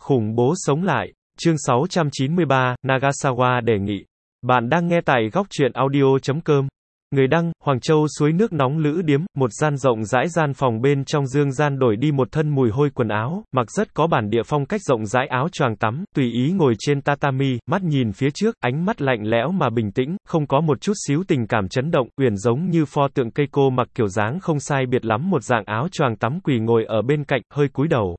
Khủng bố sống lại. Chương 693, Nagasawa đề nghị. Bạn đang nghe tại góc truyện audio.com. Người đăng, Hoàng Châu suối nước nóng lữ điếm, một gian rộng rãi gian phòng bên trong Dương Gian đổi đi một thân mùi hôi quần áo, mặc rất có bản địa phong cách rộng rãi áo choàng tắm, tùy ý ngồi trên tatami, mắt nhìn phía trước, ánh mắt lạnh lẽo mà bình tĩnh, không có một chút xíu tình cảm chấn động, uyển giống như pho tượng cây cô mặc kiểu dáng không sai biệt lắm một dạng áo choàng tắm quỳ ngồi ở bên cạnh, hơi cúi đầu.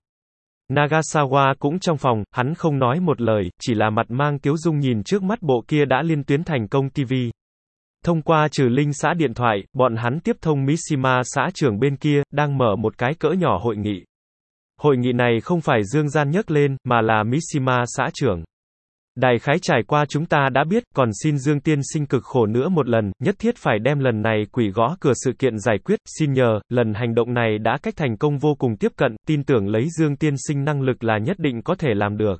Nagasawa cũng trong phòng, hắn không nói một lời, chỉ là mặt mang tiếu dung nhìn trước mắt bộ kia đã liên tuyến thành công TV. Thông qua trừ linh xã điện thoại, bọn hắn tiếp thông Mishima xã trưởng bên kia, đang mở một cái cỡ nhỏ hội nghị. Hội nghị này không phải Dương Gian nhấc lên, mà là Mishima xã trưởng. Đại khái trải qua chúng ta đã biết, còn xin Dương tiên sinh cực khổ nữa một lần, nhất thiết phải đem lần này quỷ gõ cửa sự kiện giải quyết, xin nhờ, lần hành động này đã cách thành công vô cùng tiếp cận, tin tưởng lấy Dương tiên sinh năng lực là nhất định có thể làm được.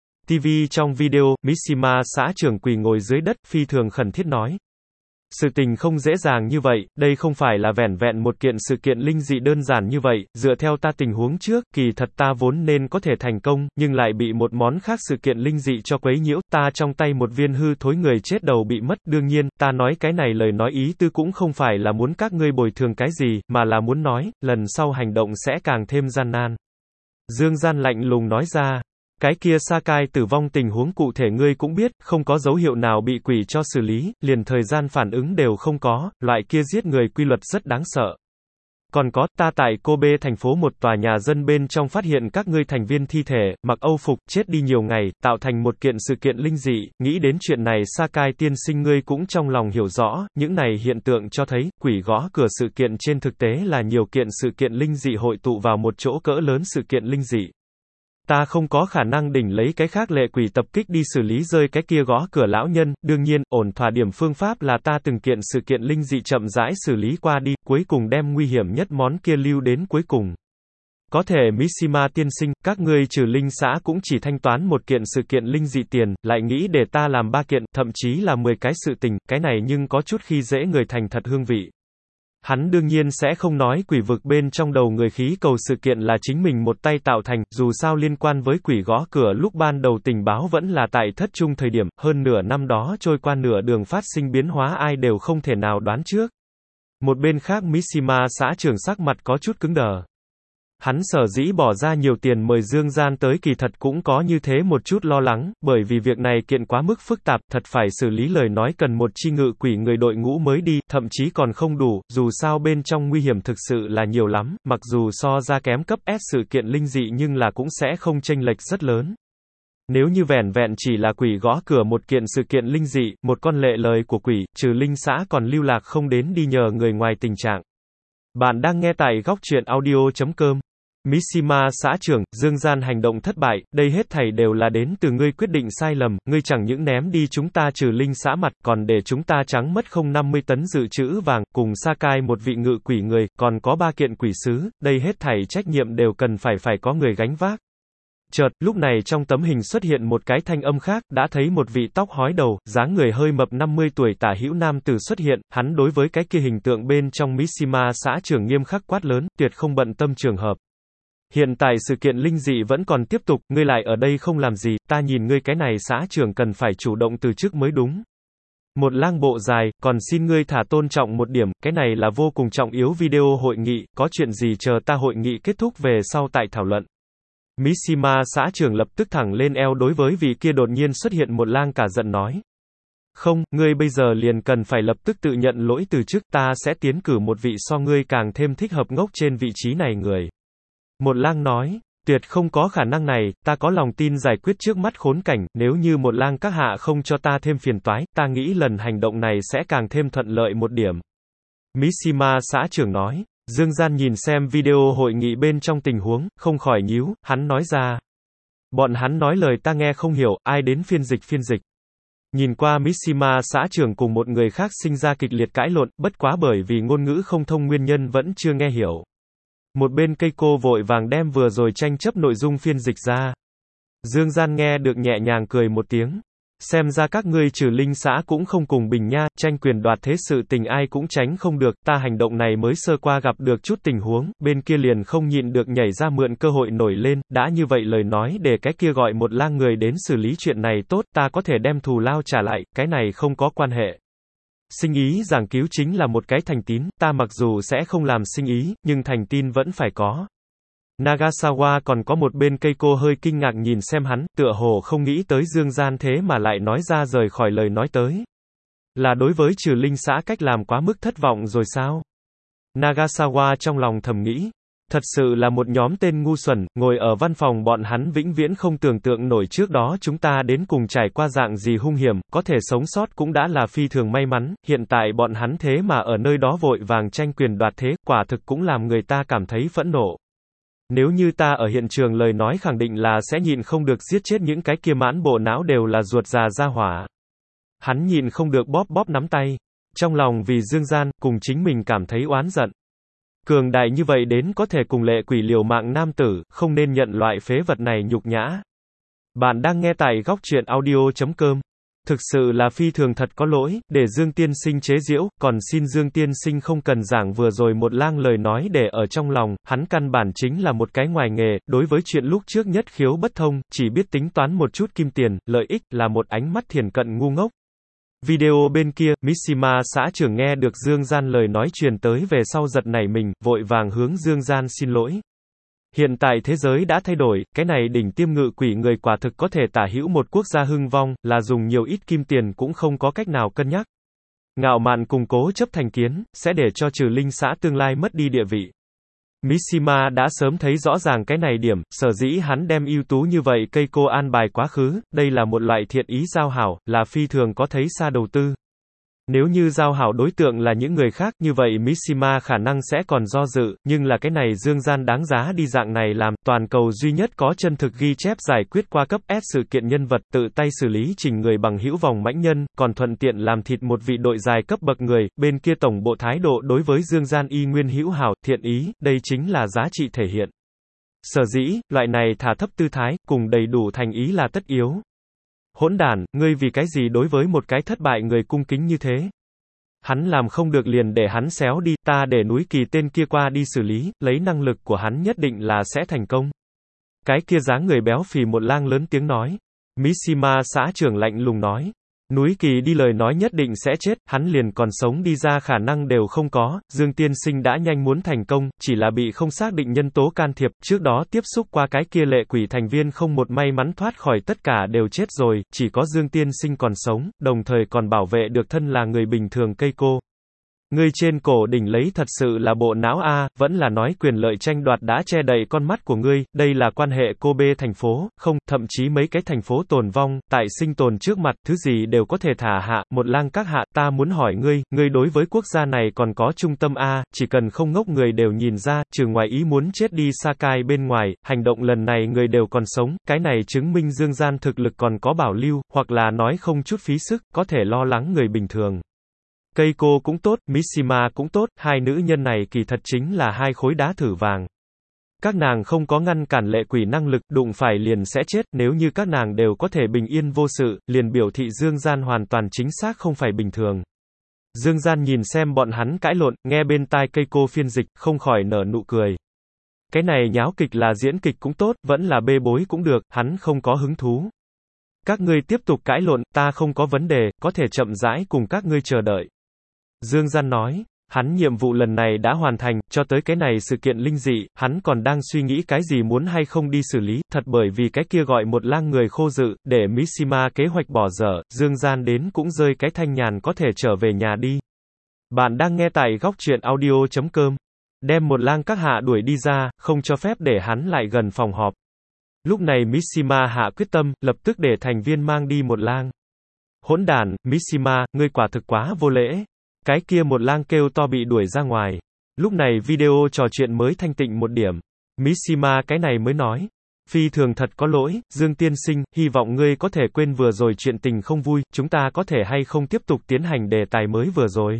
TV trong video, Mishima xã trưởng quỳ ngồi dưới đất, phi thường khẩn thiết nói. Sự tình không dễ dàng như vậy, đây không phải là vẻn vẹn một kiện sự kiện linh dị đơn giản như vậy, dựa theo ta tình huống trước, kỳ thật ta vốn nên có thể thành công, nhưng lại bị một món khác sự kiện linh dị cho quấy nhiễu, ta trong tay một viên hư thối người chết đầu bị mất, đương nhiên, ta nói cái này lời nói ý tư cũng không phải là muốn các ngươi bồi thường cái gì, mà là muốn nói, lần sau hành động sẽ càng thêm gian nan. Dương Gian lạnh lùng nói ra. Cái kia Sakai tử vong tình huống cụ thể ngươi cũng biết, không có dấu hiệu nào bị quỷ cho xử lý, liền thời gian phản ứng đều không có, loại kia giết người quy luật rất đáng sợ. Còn có, ta tại Kobe thành phố một tòa nhà dân bên trong phát hiện các ngươi thành viên thi thể, mặc âu phục, chết đi nhiều ngày, tạo thành một kiện sự kiện linh dị, nghĩ đến chuyện này Sakai tiên sinh ngươi cũng trong lòng hiểu rõ, những này hiện tượng cho thấy, quỷ gõ cửa sự kiện trên thực tế là nhiều kiện sự kiện linh dị hội tụ vào một chỗ cỡ lớn sự kiện linh dị. Ta không có khả năng đỉnh lấy cái khác lệ quỷ tập kích đi xử lý rơi cái kia gõ cửa lão nhân, đương nhiên, ổn thỏa điểm phương pháp là ta từng kiện sự kiện linh dị chậm rãi xử lý qua đi, cuối cùng đem nguy hiểm nhất món kia lưu đến cuối cùng. Có thể Mishima tiên sinh, các ngươi trừ linh xã cũng chỉ thanh toán một kiện sự kiện linh dị tiền, lại nghĩ để ta làm 3 kiện, thậm chí là 10 cái sự tình, cái này nhưng có chút khi dễ người thành thật hương vị. Hắn đương nhiên sẽ không nói quỷ vực bên trong đầu người khí cầu sự kiện là chính mình một tay tạo thành, dù sao liên quan với quỷ gõ cửa lúc ban đầu tình báo vẫn là tại thất trung thời điểm, hơn nửa năm đó trôi qua nửa đường phát sinh biến hóa ai đều không thể nào đoán trước. Một bên khác Mishima xã trưởng sắc mặt có chút cứng đờ. Hắn sở dĩ bỏ ra nhiều tiền mời Dương Gian tới kỳ thật cũng có như thế một chút lo lắng, bởi vì việc này kiện quá mức phức tạp, thật phải xử lý lời nói cần một chi ngự quỷ người đội ngũ mới đi, thậm chí còn không đủ, dù sao bên trong nguy hiểm thực sự là nhiều lắm, mặc dù so ra kém cấp S sự kiện linh dị nhưng là cũng sẽ không chênh lệch rất lớn. Nếu như vẻn vẹn chỉ là quỷ gõ cửa một kiện sự kiện linh dị, một con lệ lời của quỷ, trừ linh xã còn lưu lạc không đến đi nhờ người ngoài tình trạng. Bạn đang nghe tại góc truyện audio.com. Mishima xã trưởng, Dương Gian hành động thất bại, đây hết thảy đều là đến từ ngươi quyết định sai lầm, ngươi chẳng những ném đi chúng ta trừ linh xã mặt, còn để chúng ta trắng mất 50 tấn dự trữ vàng, cùng Sakai một vị ngự quỷ người, còn có 3 kiện quỷ sứ, đây hết thảy trách nhiệm đều cần phải có người gánh vác. Chợt, lúc này trong tấm hình xuất hiện một cái thanh âm khác, đã thấy một vị tóc hói đầu, dáng người hơi mập 50 tuổi tả hữu nam tử xuất hiện, hắn đối với cái kia hình tượng bên trong Mishima xã trưởng nghiêm khắc quát lớn, tuyệt không bận tâm trường hợp. Hiện tại sự kiện linh dị vẫn còn tiếp tục, ngươi lại ở đây không làm gì, ta nhìn ngươi cái này xã trưởng cần phải chủ động từ chức mới đúng. Một lang bộ dài, còn xin ngươi thả tôn trọng một điểm, cái này là vô cùng trọng yếu video hội nghị, có chuyện gì chờ ta hội nghị kết thúc về sau tại thảo luận. Mishima xã trưởng lập tức thẳng lên eo đối với vị kia đột nhiên xuất hiện một lang cả giận nói. Không, ngươi bây giờ liền cần phải lập tức tự nhận lỗi từ chức, ta sẽ tiến cử một vị so ngươi càng thêm thích hợp ngốc trên vị trí này người. Một lang nói, tuyệt không có khả năng này, ta có lòng tin giải quyết trước mắt khốn cảnh, nếu như một lang các hạ không cho ta thêm phiền toái, ta nghĩ lần hành động này sẽ càng thêm thuận lợi một điểm. Mishima xã trưởng nói, Dương Gian nhìn xem video hội nghị bên trong tình huống, không khỏi nhíu, hắn nói ra. Bọn hắn nói lời ta nghe không hiểu, ai đến phiên dịch. Nhìn qua Mishima xã trưởng cùng một người khác sinh ra kịch liệt cãi lộn, bất quá bởi vì ngôn ngữ không thông nguyên nhân vẫn chưa nghe hiểu. Một bên cây cô vội vàng đem vừa rồi tranh chấp nội dung phiên dịch ra. Dương Gian nghe được nhẹ nhàng cười một tiếng. Xem ra các ngươi Trừ Linh xã cũng không cùng bình nha, tranh quyền đoạt thế sự tình ai cũng tránh không được, ta hành động này mới sơ qua gặp được chút tình huống, bên kia liền không nhịn được nhảy ra mượn cơ hội nổi lên, đã như vậy lời nói để cái kia gọi một lang người đến xử lý chuyện này tốt, ta có thể đem thù lao trả lại, cái này không có quan hệ. Sinh ý giảng cứu chính là một cái thành tín, ta mặc dù sẽ không làm sinh ý, nhưng thành tin vẫn phải có. Nagasawa còn có một bên Keiko hơi kinh ngạc nhìn xem hắn, tựa hồ không nghĩ tới Dương Gian thế mà lại nói ra rời khỏi lời nói tới. Là đối với Trừ Linh xã cách làm quá mức thất vọng rồi sao? Nagasawa trong lòng thầm nghĩ. Thật sự là một nhóm tên ngu xuẩn, ngồi ở văn phòng bọn hắn vĩnh viễn không tưởng tượng nổi trước đó chúng ta đến cùng trải qua dạng gì hung hiểm, có thể sống sót cũng đã là phi thường may mắn, hiện tại bọn hắn thế mà ở nơi đó vội vàng tranh quyền đoạt thế, quả thực cũng làm người ta cảm thấy phẫn nộ. Nếu như ta ở hiện trường lời nói khẳng định là sẽ nhịn không được giết chết những cái kia mãn bộ não đều là ruột già ra hỏa. Hắn nhịn không được bóp bóp nắm tay. Trong lòng vì Dương Gian, cùng chính mình cảm thấy oán giận. Cường đại như vậy đến có thể cùng lệ quỷ liều mạng nam tử, không nên nhận loại phế vật này nhục nhã. Bạn đang nghe tại góc truyện audio.com. Thực sự là phi thường thật có lỗi, để Dương Tiên Sinh chế giễu, còn xin Dương Tiên Sinh không cần giảng vừa rồi một lang lời nói để ở trong lòng, hắn căn bản chính là một cái ngoài nghề, đối với chuyện lúc trước nhất khiếu bất thông, chỉ biết tính toán một chút kim tiền, lợi ích, là một ánh mắt thiển cận ngu ngốc. Video bên kia, Mishima xã trưởng nghe được Dương Gian lời nói truyền tới về sau giật nảy mình, vội vàng hướng Dương Gian xin lỗi. Hiện tại thế giới đã thay đổi, cái này đỉnh tiêm ngự quỷ người quả thực có thể tả hữu một quốc gia hưng vong, là dùng nhiều ít kim tiền cũng không có cách nào cân nhắc. Ngạo mạn cùng cố chấp thành kiến, sẽ để cho Trừ Linh xã tương lai mất đi địa vị. Mishima đã sớm thấy rõ ràng cái này điểm, sở dĩ hắn đem ưu tú như vậy Keiko an bài quá khứ, đây là một loại thiện ý giao hảo, là phi thường có thấy xa đầu tư. Nếu như giao hảo đối tượng là những người khác, như vậy Mishima khả năng sẽ còn do dự, nhưng là cái này Dương Gian đáng giá đi dạng này làm, toàn cầu duy nhất có chân thực ghi chép giải quyết qua cấp S sự kiện nhân vật, tự tay xử lý trình người bằng hữu vòng mãnh nhân, còn thuận tiện làm thịt một vị đội dài cấp bậc người, bên kia tổng bộ thái độ đối với Dương Gian y nguyên hữu hảo, thiện ý, đây chính là giá trị thể hiện. Sở dĩ, loại này thả thấp tư thái, cùng đầy đủ thành ý là tất yếu. Hỗn đản, ngươi vì cái gì đối với một cái thất bại người cung kính như thế? Hắn làm không được liền để hắn xéo đi, ta để núi kỳ tên kia qua đi xử lý, lấy năng lực của hắn nhất định là sẽ thành công. Cái kia dáng người béo phì một lang lớn tiếng nói. Mishima xã trưởng lạnh lùng nói. Núi kỳ đi lời nói nhất định sẽ chết, hắn liền còn sống đi ra khả năng đều không có, Dương Tiên Sinh đã nhanh muốn thành công, chỉ là bị không xác định nhân tố can thiệp, trước đó tiếp xúc qua cái kia lệ quỷ thành viên không một may mắn thoát khỏi tất cả đều chết rồi, chỉ có Dương Tiên Sinh còn sống, đồng thời còn bảo vệ được thân là người bình thường Keiko. Ngươi trên cổ đỉnh lấy thật sự là bộ não a, vẫn là nói quyền lợi tranh đoạt đã che đậy con mắt của ngươi, đây là quan hệ Kobe thành phố, không, thậm chí mấy cái thành phố tồn vong, tại sinh tồn trước mặt, thứ gì đều có thể thả hạ, một lang các hạ, ta muốn hỏi ngươi đối với quốc gia này còn có trung tâm a, chỉ cần không ngốc người đều nhìn ra, trừ ngoài ý muốn chết đi Sakai bên ngoài, hành động lần này người đều còn sống, cái này chứng minh Dương Gian thực lực còn có bảo lưu, hoặc là nói không chút phí sức, có thể lo lắng người bình thường. Keiko cũng tốt, Mishima cũng tốt, hai nữ nhân này kỳ thật chính là hai khối đá thử vàng. Các nàng không có ngăn cản lệ quỷ năng lực, đụng phải liền sẽ chết, nếu như các nàng đều có thể bình yên vô sự, liền biểu thị Dương Gian hoàn toàn chính xác không phải bình thường. Dương Gian nhìn xem bọn hắn cãi lộn, nghe bên tai Keiko phiên dịch, không khỏi nở nụ cười. Cái này nháo kịch là diễn kịch cũng tốt, vẫn là bê bối cũng được, hắn không có hứng thú. Các ngươi tiếp tục cãi lộn, ta không có vấn đề, có thể chậm rãi cùng các ngươi chờ đợi. Dương Gian nói, hắn nhiệm vụ lần này đã hoàn thành, cho tới cái này sự kiện linh dị, hắn còn đang suy nghĩ cái gì muốn hay không đi xử lý, thật bởi vì cái kia gọi một lang người khô dự, để Mishima kế hoạch bỏ dở, Dương Gian đến cũng rơi cái thanh nhàn có thể trở về nhà đi. Bạn đang nghe tại góc truyện audio.com, đem một lang các hạ đuổi đi ra, không cho phép để hắn lại gần phòng họp. Lúc này Mishima hạ quyết tâm, lập tức để thành viên mang đi một lang. Hỗn đản, Mishima, ngươi quả thực quá vô lễ. Cái kia một lang kêu to bị đuổi ra ngoài. Lúc này video trò chuyện mới thanh tịnh một điểm. Mishima cái này mới nói. Phi thường thật có lỗi, Dương Tiên Sinh, hy vọng ngươi có thể quên vừa rồi chuyện tình không vui, chúng ta có thể hay không tiếp tục tiến hành đề tài mới vừa rồi.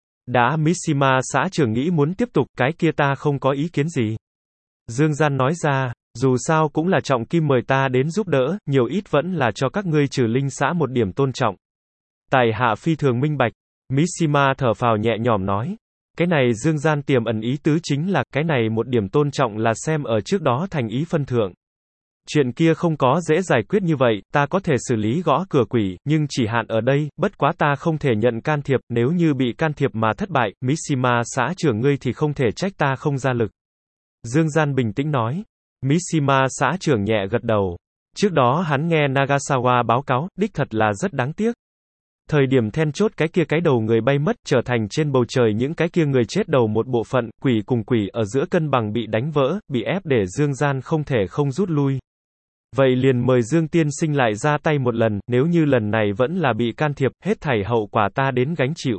Đã Mishima xã trưởng nghĩ muốn tiếp tục, cái kia ta không có ý kiến gì. Dương Gian nói ra. Dù sao cũng là trọng kim mời ta đến giúp đỡ, nhiều ít vẫn là cho các ngươi trừ linh xã một điểm tôn trọng. Tài hạ phi thường minh bạch. Mishima thở phào nhẹ nhõm nói. Cái này Dương Gian tiềm ẩn ý tứ chính là, cái này một điểm tôn trọng là xem ở trước đó thành ý phân thượng. Chuyện kia không có dễ giải quyết như vậy, ta có thể xử lý gõ cửa quỷ, nhưng chỉ hạn ở đây, bất quá ta không thể nhận can thiệp, nếu như bị can thiệp mà thất bại, Mishima xã trưởng ngươi thì không thể trách ta không ra lực. Dương Gian bình tĩnh nói. Mishima xã trưởng nhẹ gật đầu. Trước đó hắn nghe Nagasawa báo cáo, đích thật là rất đáng tiếc. Thời điểm then chốt cái đầu người bay mất, trở thành trên bầu trời những cái kia người chết đầu một bộ phận, quỷ cùng quỷ ở giữa cân bằng bị đánh vỡ, bị ép để Dương Gian không thể không rút lui. Vậy liền mời Dương tiên sinh lại ra tay một lần, nếu như lần này vẫn là bị can thiệp, hết thảy hậu quả ta đến gánh chịu.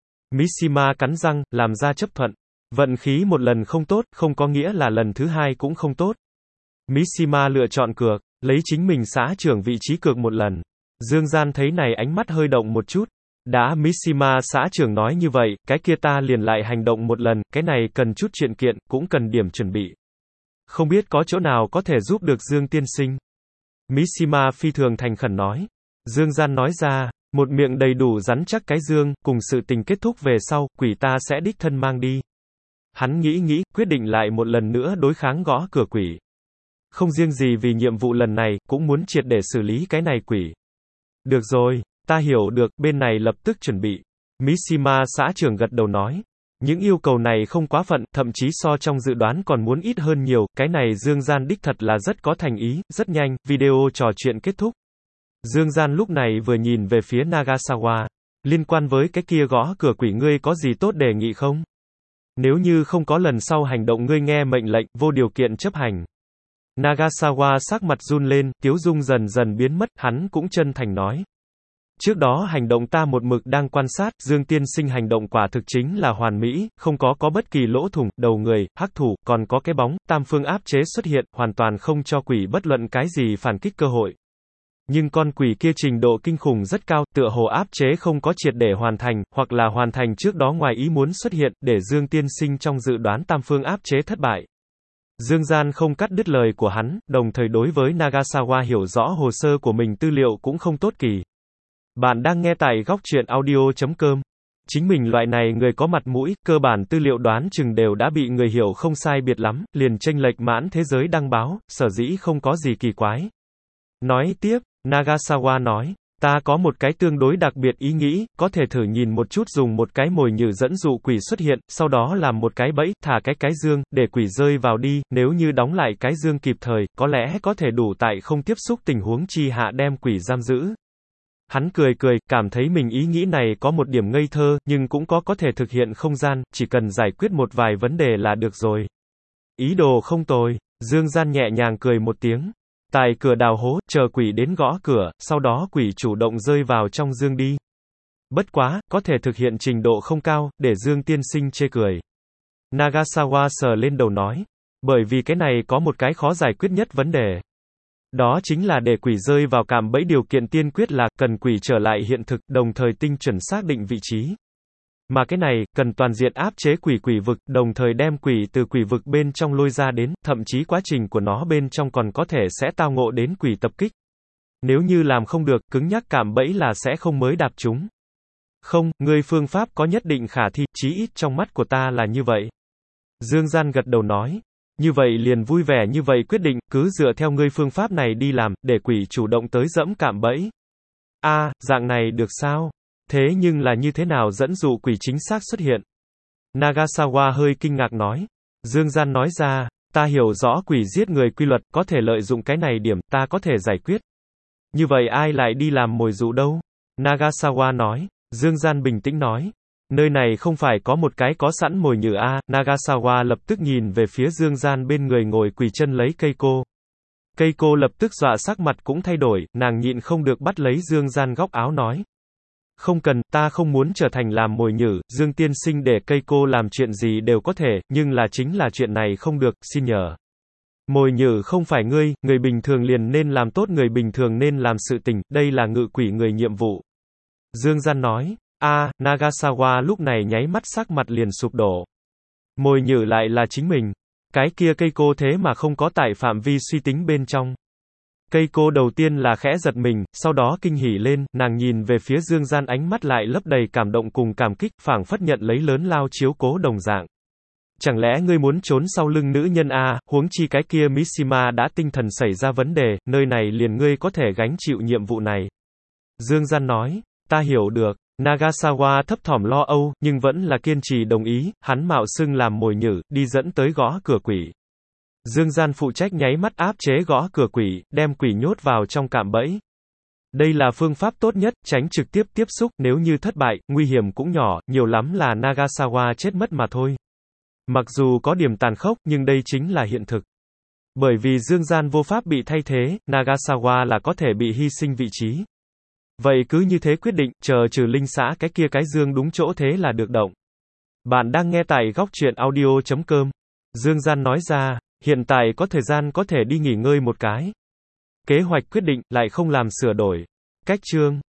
Mishima cắn răng, làm ra chấp thuận. Vận khí một lần không tốt, không có nghĩa là lần thứ hai cũng không tốt. Mishima lựa chọn cược, lấy chính mình xã trưởng vị trí cược một lần. Dương Gian thấy này ánh mắt hơi động một chút. Đã Mishima xã trưởng nói như vậy, cái kia ta liền lại hành động một lần, cái này cần chút chuyện kiện, cũng cần điểm chuẩn bị. Không biết có chỗ nào có thể giúp được Dương tiên sinh. Mishima phi thường thành khẩn nói. Dương Gian nói ra, một miệng đầy đủ rắn chắc cái dương, cùng sự tình kết thúc về sau, quỷ ta sẽ đích thân mang đi. Hắn nghĩ, quyết định lại một lần nữa đối kháng gõ cửa quỷ. Không riêng gì vì nhiệm vụ lần này, cũng muốn triệt để xử lý cái này quỷ. Được rồi, ta hiểu được, bên này lập tức chuẩn bị. Mishima xã trưởng gật đầu nói. Những yêu cầu này không quá phận, thậm chí so trong dự đoán còn muốn ít hơn nhiều, cái này Dương Gian đích thật là rất có thành ý, rất nhanh, video trò chuyện kết thúc. Dương Gian lúc này vừa nhìn về phía Nagasawa. Liên quan với cái kia gõ cửa quỷ ngươi có gì tốt đề nghị không? Nếu như không có lần sau hành động ngươi nghe mệnh lệnh, vô điều kiện chấp hành. Nagasawa sắc mặt run lên, tiếu dung dần dần biến mất, hắn cũng chân thành nói. Trước đó hành động ta một mực đang quan sát, Dương tiên sinh hành động quả thực chính là hoàn mỹ, không có bất kỳ lỗ thủng, đầu người, hắc thủ, còn có cái bóng, tam phương áp chế xuất hiện, hoàn toàn không cho quỷ bất luận cái gì phản kích cơ hội. Nhưng con quỷ kia trình độ kinh khủng rất cao, tựa hồ áp chế không có triệt để hoàn thành, hoặc là hoàn thành trước đó ngoài ý muốn xuất hiện, để Dương tiên sinh trong dự đoán tam phương áp chế thất bại. Dương Gian không cắt đứt lời của hắn, đồng thời đối với Nagasawa hiểu rõ hồ sơ của mình tư liệu cũng không tốt kỳ. Bạn đang nghe tại góc truyện audio.com. Chính mình loại này người có mặt mũi, cơ bản tư liệu đoán chừng đều đã bị người hiểu không sai biệt lắm, liền chênh lệch mãn thế giới đăng báo, sở dĩ không có gì kỳ quái. Nói tiếp, Nagasawa nói, ta có một cái tương đối đặc biệt ý nghĩ, có thể thử nhìn một chút dùng một cái mồi nhử dẫn dụ quỷ xuất hiện, sau đó làm một cái bẫy, thả cái dương, để quỷ rơi vào đi, nếu như đóng lại cái dương kịp thời, có lẽ có thể đủ tại không tiếp xúc tình huống chi hạ đem quỷ giam giữ. Hắn cười, cảm thấy mình ý nghĩ này có một điểm ngây thơ, nhưng cũng có thể thực hiện không gian, chỉ cần giải quyết một vài vấn đề là được rồi. Ý đồ không tồi, Dương Gian nhẹ nhàng cười một tiếng. Tại cửa đào hố, chờ quỷ đến gõ cửa, sau đó quỷ chủ động rơi vào trong dương đi. Bất quá, có thể thực hiện trình độ không cao, để Dương tiên sinh chê cười. Nagasawa sờ lên đầu nói. Bởi vì cái này có một cái khó giải quyết nhất vấn đề. Đó chính là để quỷ rơi vào cạm bẫy, điều kiện tiên quyết là cần quỷ trở lại hiện thực, đồng thời tinh chuẩn xác định vị trí. Mà cái này, cần toàn diện áp chế quỷ vực, đồng thời đem quỷ từ quỷ vực bên trong lôi ra đến, thậm chí quá trình của nó bên trong còn có thể sẽ tao ngộ đến quỷ tập kích. Nếu như làm không được, cứng nhắc cạm bẫy là sẽ không mới đạp chúng. Không, ngươi phương pháp có nhất định khả thi, chí ít trong mắt của ta là như vậy. Dương Gian gật đầu nói. Như vậy liền vui vẻ như vậy quyết định, cứ dựa theo ngươi phương pháp này đi làm, để quỷ chủ động tới dẫm cạm bẫy. Dạng này được sao? Thế nhưng là như thế nào dẫn dụ quỷ chính xác xuất hiện? Nagasawa hơi kinh ngạc nói. Dương Gian nói ra, ta hiểu rõ quỷ giết người quy luật, có thể lợi dụng cái này điểm, ta có thể giải quyết. Như vậy ai lại đi làm mồi dụ đâu? Nagasawa nói. Dương Gian bình tĩnh nói. Nơi này không phải có một cái có sẵn mồi nhử Nagasawa lập tức nhìn về phía Dương Gian bên người ngồi quỳ chân lấy Keiko. Keiko lập tức dọa sắc mặt cũng thay đổi, nàng nhịn không được bắt lấy Dương Gian góc áo nói. Không cần, ta không muốn trở thành làm mồi nhử, Dương tiên sinh để Keiko làm chuyện gì đều có thể, nhưng chính là chuyện này không được, xin nhờ. Mồi nhử không phải ngươi, người bình thường liền nên làm tốt người bình thường nên làm sự tình, đây là ngự quỷ người nhiệm vụ. Dương Gian nói. Nagasawa lúc này nháy mắt sắc mặt liền sụp đổ. Mồi nhử lại là chính mình. Cái kia cây cô thế mà không có tại phạm vi suy tính bên trong. Cây cô đầu tiên là khẽ giật mình, sau đó kinh hỉ lên, nàng nhìn về phía Dương Gian ánh mắt lại lấp đầy cảm động cùng cảm kích, phảng phất nhận lấy lớn lao chiếu cố đồng dạng. Chẳng lẽ ngươi muốn trốn sau lưng nữ nhân a, huống chi cái kia Mishima đã tinh thần xảy ra vấn đề, nơi này liền ngươi có thể gánh chịu nhiệm vụ này. Dương Gian nói, ta hiểu được. Nagasawa thấp thỏm lo âu, nhưng vẫn là kiên trì đồng ý, hắn mạo xưng làm mồi nhử, đi dẫn tới gõ cửa quỷ. Dương Gian phụ trách nháy mắt áp chế gõ cửa quỷ, đem quỷ nhốt vào trong cạm bẫy. Đây là phương pháp tốt nhất, tránh trực tiếp tiếp xúc, nếu như thất bại, nguy hiểm cũng nhỏ, nhiều lắm là Nagasawa chết mất mà thôi. Mặc dù có điểm tàn khốc, nhưng đây chính là hiện thực. Bởi vì Dương Gian vô pháp bị thay thế, Nagasawa là có thể bị hy sinh vị trí. Vậy cứ như thế quyết định, chờ trừ linh xã cái kia cái dương đúng chỗ thế là được động. Bạn đang nghe tại góc truyện audio.com. Dương Gian nói ra, hiện tại có thời gian có thể đi nghỉ ngơi một cái. Kế hoạch quyết định, lại không làm sửa đổi. Cách chương